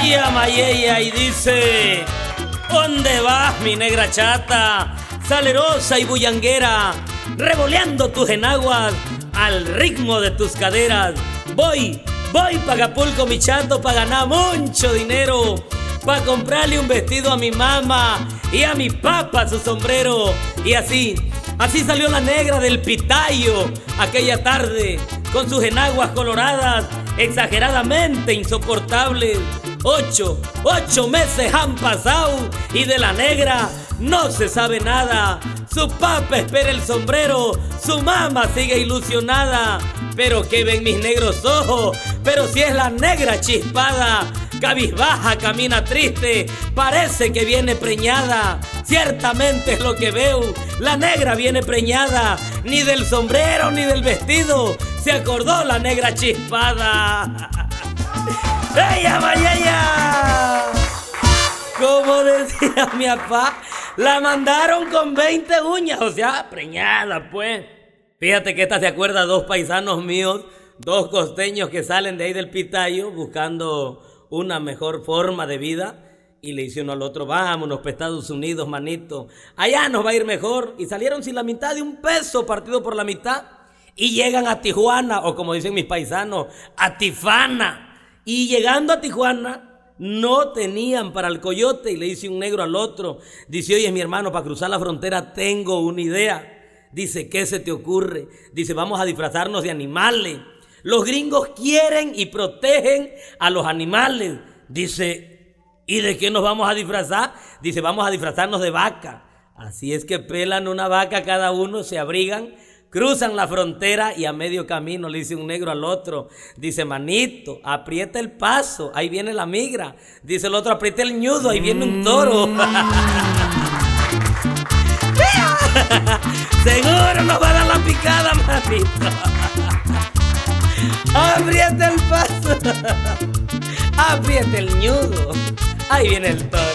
llama ella y dice: ¿dónde vas, mi negra chata? Salerosa y bullanguera, revoleando tus enaguas al ritmo de tus caderas. Voy pa' Acapulco, mi chato, pa' ganar mucho dinero, pa' comprarle un vestido a mi mamá y a mi papá su sombrero. Y así salió la negra del Pitayo aquella tarde, con sus enaguas coloradas, exageradamente insoportables. 8 meses han pasado y de la negra no se sabe nada. Su papá espera el sombrero, su mamá sigue ilusionada. Pero que ven mis negros ojos, pero si es la negra chispada, cabizbaja, camina triste, parece que viene preñada. Ciertamente es lo que veo, la negra viene preñada. Ni del sombrero ni del vestido se acordó la negra chispada. ¡Ella, mayella! Como decía mi papá, la mandaron con 20 uñas, o sea, preñada, pues. Fíjate que esta se acuerda a 2 paisanos míos, 2 costeños que salen de ahí del Pitayo buscando una mejor forma de vida. Y le dice uno al otro: vámonos para Estados Unidos, manito, allá nos va a ir mejor. Y salieron sin la mitad de un peso, partido por la mitad. Y llegan a Tijuana, o como dicen mis paisanos, a Tifana. Y llegando a Tijuana, no tenían para el coyote. Y le dice un negro al otro, dice: oye, mi hermano, para cruzar la frontera tengo una idea. Dice: ¿qué se te ocurre? Dice: vamos a disfrazarnos de animales. Los gringos quieren y protegen a los animales. Dice: ¿y de qué nos vamos a disfrazar? Dice: vamos a disfrazarnos de vaca. Así es que pelan una vaca cada uno, se abrigan, cruzan la frontera y a medio camino le dice un negro al otro, dice: manito, aprieta el paso, ahí viene la migra. Dice el otro: aprieta el ñudo, ahí viene un toro. Seguro nos va a dar la picada, manito. Aprieta el paso, aprieta el ñudo, ahí viene el toro.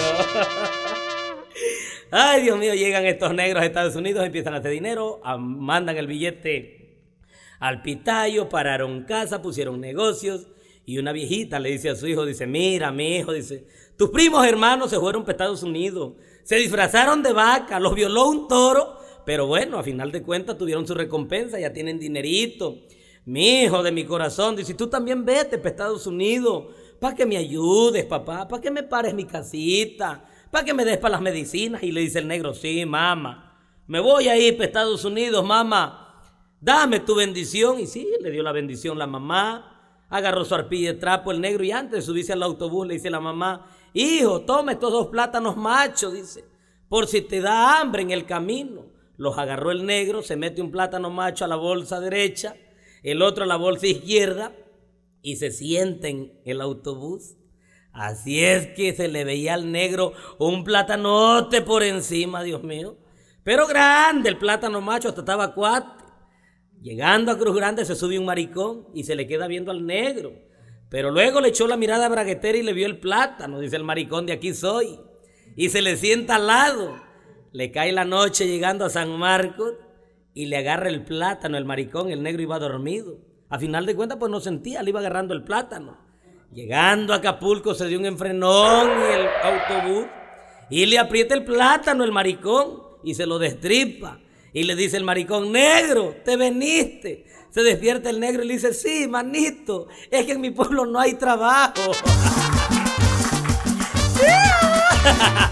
Ay, Dios mío, llegan estos negros a Estados Unidos, empiezan a hacer dinero, mandan el billete al Pitayo, pararon casa, pusieron negocios. Y una viejita le dice a su hijo, dice: mira, mi hijo, dice, tus primos hermanos se fueron para Estados Unidos, se disfrazaron de vaca, los violó un toro, pero bueno, a final de cuentas tuvieron su recompensa, ya tienen dinerito. Mi hijo de mi corazón, dice: tú también vete para Estados Unidos, para que me ayudes, papá, para que me pares mi casita, para que me des para las medicinas. Y le dice el negro: sí, mamá, me voy a ir para Estados Unidos, mamá, dame tu bendición. Y sí, le dio la bendición la mamá, agarró su arpilla de trapo el negro, y antes de subirse al autobús le dice la mamá: hijo, toma estos 2 plátanos machos, dice, por si te da hambre en el camino. Los agarró el negro, se mete un plátano macho a la bolsa derecha, el otro a la bolsa izquierda, y se sienta en el autobús. Así es que se le veía al negro un plátanote por encima, Dios mío, pero grande el plátano macho, hasta estaba cuate. Llegando a Cruz Grande se sube un maricón y se le queda viendo al negro, pero luego le echó la mirada braguetera y le vio el plátano. Dice el maricón: de aquí soy. Y se le sienta al lado. Le cae la noche llegando a San Marcos y le agarra el plátano el maricón. El negro iba dormido, a final de cuentas pues no sentía, le iba agarrando el plátano. Llegando a Acapulco se dio un enfrenón en el autobús y le aprieta el plátano el maricón y se lo destripa. Y le dice el maricón: negro, ¿te veniste? Se despierta el negro y le dice: sí, manito, es que en mi pueblo no hay trabajo.